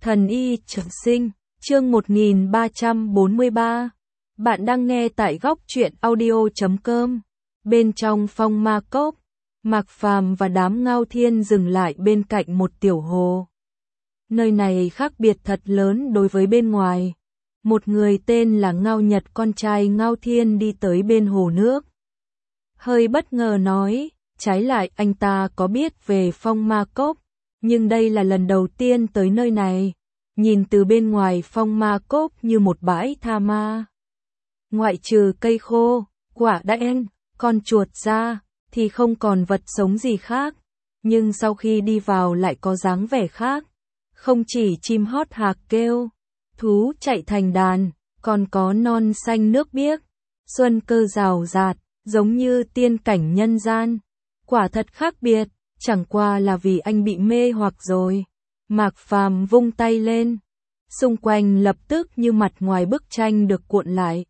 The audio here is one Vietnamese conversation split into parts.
Thần y trường sinh, chương 1343. Bạn đang nghe tại góc truyện audio.com. Bên trong phong ma cốc, Mạc Phàm và đám Ngao Thiên dừng lại bên cạnh một tiểu hồ. Nơi này khác biệt thật lớn đối với bên ngoài. Một người tên là Ngao Nhật, con trai Ngao Thiên, đi tới bên hồ nước. Hơi bất ngờ nói, trái lại anh ta có biết về phong ma cốc, nhưng đây là lần đầu tiên tới nơi này. Nhìn từ bên ngoài, phong ma cốc như một bãi tha ma. Ngoại trừ cây khô, quả đen, con chuột ra, thì không còn vật sống gì khác. Nhưng sau khi đi vào lại có dáng vẻ khác. Không chỉ chim hót hạc kêu, thú chạy thành đàn, còn có non xanh nước biếc, xuân cơ rào rạt, giống như tiên cảnh nhân gian. Quả thật khác biệt, chẳng qua là vì anh bị mê hoặc rồi. Mạc Phàm vung tay lên, xung quanh lập tức như mặt ngoài bức tranh được cuộn lại.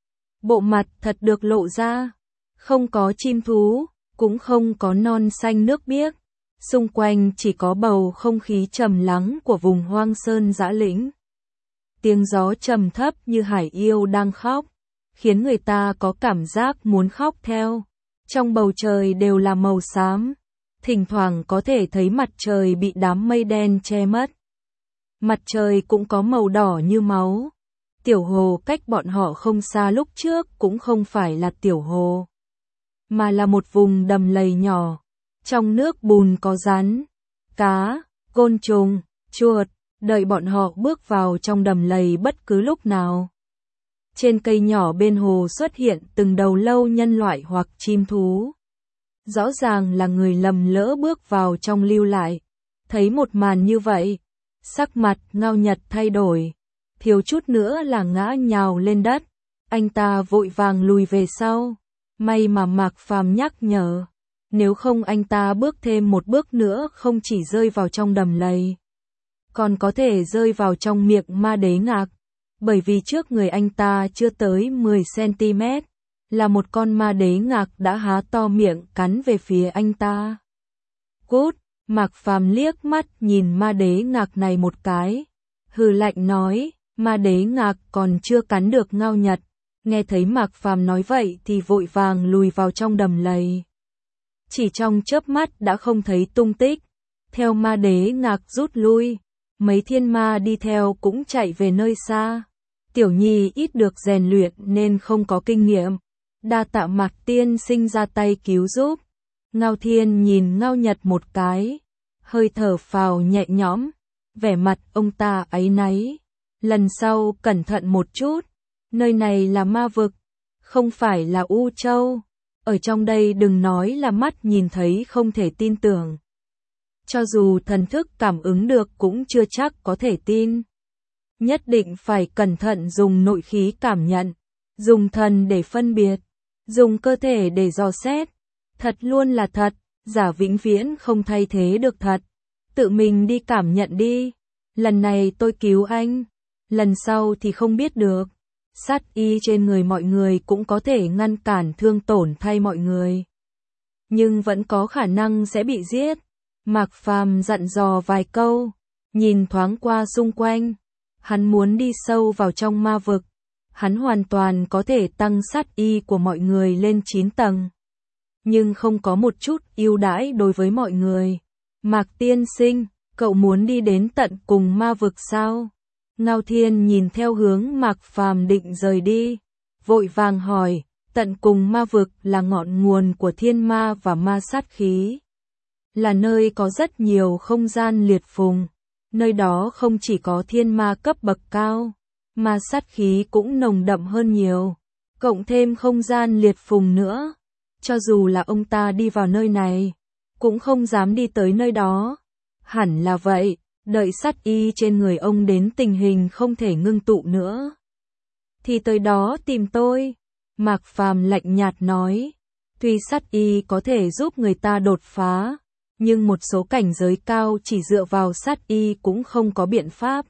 Bộ mặt thật được lộ ra, không có chim thú, cũng không có non xanh nước biếc. Xung quanh chỉ có bầu không khí trầm lắng của vùng hoang sơn dã lĩnh. Tiếng gió trầm thấp như hải yêu đang khóc, khiến người ta có cảm giác muốn khóc theo. Trong bầu trời đều là màu xám, thỉnh thoảng có thể thấy mặt trời bị đám mây đen che mất. Mặt trời cũng có màu đỏ như máu. Tiểu hồ cách bọn họ không xa lúc trước cũng không phải là tiểu hồ, mà là một vùng đầm lầy nhỏ. Trong nước bùn có rắn, cá, côn trùng, chuột, đợi bọn họ bước vào trong đầm lầy bất cứ lúc nào. Trên cây nhỏ bên hồ xuất hiện từng đầu lâu nhân loại hoặc chim thú. Rõ ràng là người lầm lỡ bước vào trong lưu lại. Thấy một màn như vậy, sắc mặt Ngao Nhật thay đổi, thiếu chút nữa là ngã nhào lên đất. Anh ta vội vàng lùi về sau. May mà Mạc Phàm nhắc nhở, nếu không anh ta bước thêm một bước nữa không chỉ rơi vào trong đầm lầy, còn có thể rơi vào trong miệng ma đế ngạc. Bởi vì trước người anh ta chưa tới 10 cm, là một con ma đế ngạc đã há to miệng cắn về phía anh ta. Cút! Mạc Phàm liếc mắt nhìn ma đế ngạc này một cái, hừ lạnh nói, ma đế ngạc còn chưa cắn được Ngao Nhật. Nghe thấy Mạc Phàm nói vậy thì vội vàng lùi vào trong đầm lầy. Chỉ trong chớp mắt đã không thấy tung tích. Theo ma đế ngạc rút lui, mấy thiên ma đi theo cũng chạy về nơi xa. Tiểu Nhi ít được rèn luyện nên không có kinh nghiệm, đa tạ Mạc tiên sinh ra tay cứu giúp. Ngao Thiên nhìn Ngao Nhật một cái, hơi thở phào nhẹ nhõm, vẻ mặt ông ta áy náy. Lần sau cẩn thận một chút, nơi này là ma vực, không phải là U Châu. Ở trong đây đừng nói là mắt nhìn thấy không thể tin tưởng. Cho dù thần thức cảm ứng được cũng chưa chắc có thể tin. Nhất định phải cẩn thận dùng nội khí cảm nhận, dùng thần để phân biệt, dùng cơ thể để dò xét. Thật luôn là thật, giả vĩnh viễn không thay thế được thật. Tự mình đi cảm nhận đi. Lần này tôi cứu anh, lần sau thì không biết được. Sát y trên người mọi người cũng có thể ngăn cản thương tổn thay mọi người, nhưng vẫn có khả năng sẽ bị giết. Mạc Phàm dặn dò vài câu, nhìn thoáng qua xung quanh. Hắn muốn đi sâu vào trong ma vực. Hắn hoàn toàn có thể tăng sát y của mọi người lên 9 tầng, nhưng không có một chút ưu đãi đối với mọi người. Mạc tiên sinh, cậu muốn đi đến tận cùng ma vực sao? Ngao Thiên nhìn theo hướng Mạc Phàm định rời đi, vội vàng hỏi, tận cùng ma vực là ngọn nguồn của thiên ma và ma sát khí, là nơi có rất nhiều không gian liệt phùng. Nơi đó không chỉ có thiên ma cấp bậc cao, ma sát khí cũng nồng đậm hơn nhiều, cộng thêm không gian liệt phùng nữa. Cho dù là ông ta đi vào nơi này, cũng không dám đi tới nơi đó. Hẳn là vậy. Đợi sát y trên người ông đến tình hình không thể ngưng tụ nữa, thì tới đó tìm tôi. Mạc Phàm lạnh nhạt nói, tuy sát y có thể giúp người ta đột phá, nhưng một số cảnh giới cao chỉ dựa vào sát y cũng không có biện pháp.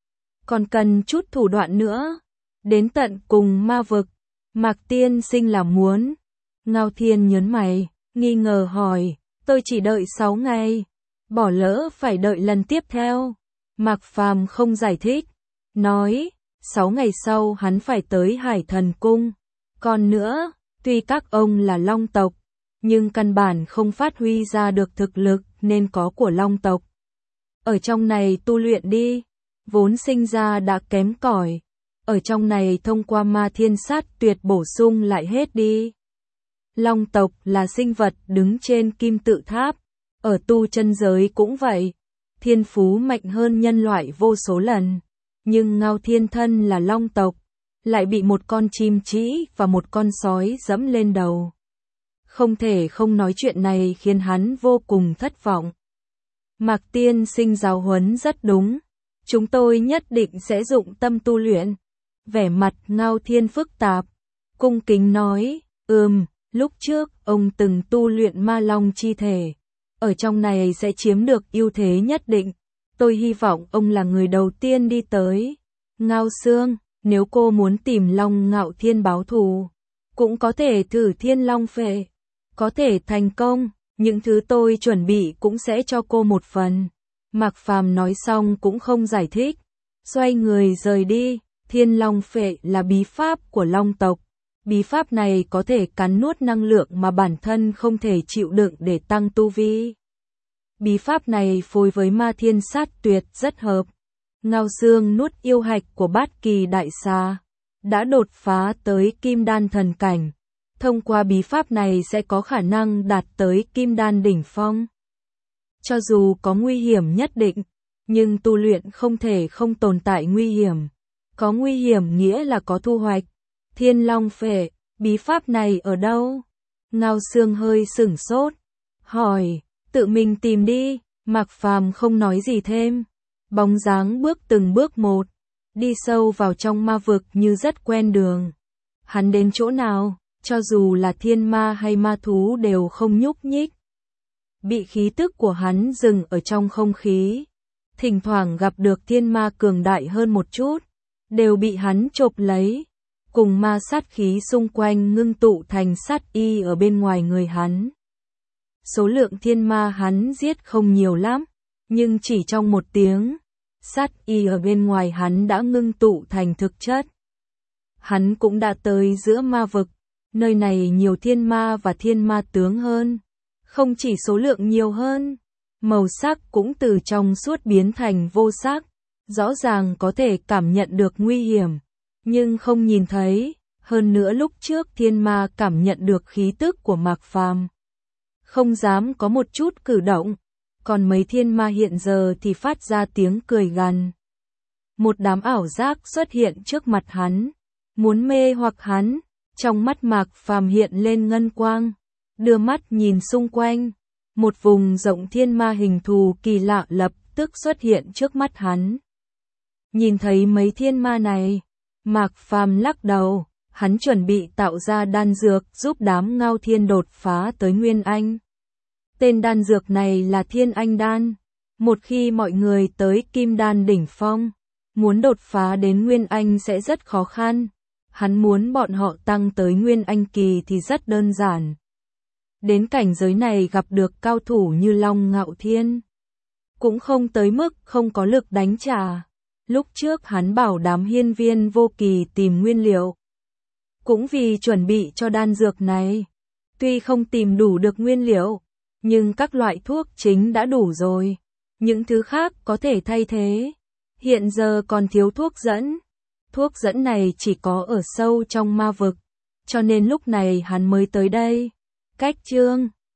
Còn cần chút thủ đoạn nữa. Đến tận cùng ma vực, Mạc tiên sinh là muốn. Ngao Thiên nhớn mày, nghi ngờ hỏi, tôi chỉ đợi 6 ngày. Bỏ lỡ phải đợi lần tiếp theo. Mạc Phàm không giải thích, nói, 6 ngày sau hắn phải tới Hải Thần Cung. Còn nữa, tuy các ông là Long tộc, nhưng căn bản không phát huy ra được thực lực nên có của Long tộc. Ở trong này tu luyện đi, vốn sinh ra đã kém cỏi. Ở trong này thông qua ma thiên sát tuyệt bổ sung lại hết đi. Long tộc là sinh vật đứng trên kim tự tháp, ở tu chân giới cũng vậy, thiên phú mạnh hơn nhân loại vô số lần. Nhưng Ngao Thiên thân là Long tộc, lại bị một con chim trĩ và một con sói dẫm lên đầu. Không thể không nói chuyện này khiến hắn vô cùng thất vọng. Mạc Tiên Sinh giáo huấn rất đúng, chúng tôi nhất định sẽ dụng tâm tu luyện. Vẻ mặt Ngao Thiên phức tạp, cung kính nói, lúc trước ông từng tu luyện ma long chi thể, ở trong này sẽ chiếm được ưu thế nhất định. Tôi hy vọng ông là người đầu tiên đi tới. Ngao Xương, nếu cô muốn tìm Long Ngạo Thiên báo thù, cũng có thể thử Thiên Long Phệ. Có thể thành công, những thứ tôi chuẩn bị cũng sẽ cho cô một phần. Mạc Phàm nói xong cũng không giải thích, xoay người rời đi. Thiên Long Phệ là bí pháp của Long tộc. Bí pháp này có thể cắn nuốt năng lượng mà bản thân không thể chịu đựng để tăng tu vi. Bí pháp này phối với ma thiên sát tuyệt rất hợp. Ngao Xương nuốt yêu hạch của Bát Kỳ Đại Xà, đã đột phá tới Kim Đan thần cảnh. Thông qua bí pháp này sẽ có khả năng đạt tới Kim Đan đỉnh phong. Cho dù có nguy hiểm nhất định, nhưng tu luyện không thể không tồn tại nguy hiểm. Có nguy hiểm nghĩa là có thu hoạch. Thiên Long Phệ, bí pháp này ở đâu? Ngao Xương hơi sửng sốt, hỏi, tự mình tìm đi. Mạc Phàm không nói gì thêm, bóng dáng bước từng bước một, đi sâu vào trong ma vực như rất quen đường. Hắn đến chỗ nào, cho dù là thiên ma hay ma thú đều không nhúc nhích. Bị khí tức của hắn dừng ở trong không khí. Thỉnh thoảng gặp được thiên ma cường đại hơn một chút, đều bị hắn chộp lấy, cùng ma sát khí xung quanh ngưng tụ thành sát y ở bên ngoài người hắn. Số lượng thiên ma hắn giết không nhiều lắm, nhưng chỉ trong một tiếng, sát y ở bên ngoài hắn đã ngưng tụ thành thực chất. Hắn cũng đã tới giữa ma vực, nơi này nhiều thiên ma và thiên ma tướng hơn, không chỉ số lượng nhiều hơn, màu sắc cũng từ trong suốt biến thành vô sắc, rõ ràng có thể cảm nhận được nguy hiểm, nhưng không nhìn thấy. Hơn nữa lúc trước thiên ma cảm nhận được khí tức của Mạc Phàm, không dám có một chút cử động, còn mấy thiên ma hiện giờ thì phát ra tiếng cười gằn. Một đám ảo giác xuất hiện trước mặt hắn, muốn mê hoặc hắn. Trong mắt Mạc Phàm hiện lên ngân quang, đưa mắt nhìn xung quanh, một vùng rộng thiên ma hình thù kỳ lạ lập tức xuất hiện trước mắt hắn. Nhìn thấy mấy thiên ma này, Mạc Phàm lắc đầu, hắn chuẩn bị tạo ra đan dược giúp đám Ngao Thiên đột phá tới Nguyên Anh. Tên đan dược này là Thiên Anh Đan. Một khi mọi người tới Kim Đan đỉnh phong, muốn đột phá đến Nguyên Anh sẽ rất khó khăn. Hắn muốn bọn họ tăng tới Nguyên Anh kỳ thì rất đơn giản. Đến cảnh giới này gặp được cao thủ như Long Ngạo Thiên, cũng không tới mức không có lực đánh trả. Lúc trước hắn bảo đám hiên viên vô kỳ tìm nguyên liệu, cũng vì chuẩn bị cho đan dược này. Tuy không tìm đủ được nguyên liệu, nhưng các loại thuốc chính đã đủ rồi. Những thứ khác có thể thay thế. Hiện giờ còn thiếu thuốc dẫn. Thuốc dẫn này chỉ có ở sâu trong ma vực, cho nên lúc này hắn mới tới đây. Cách chương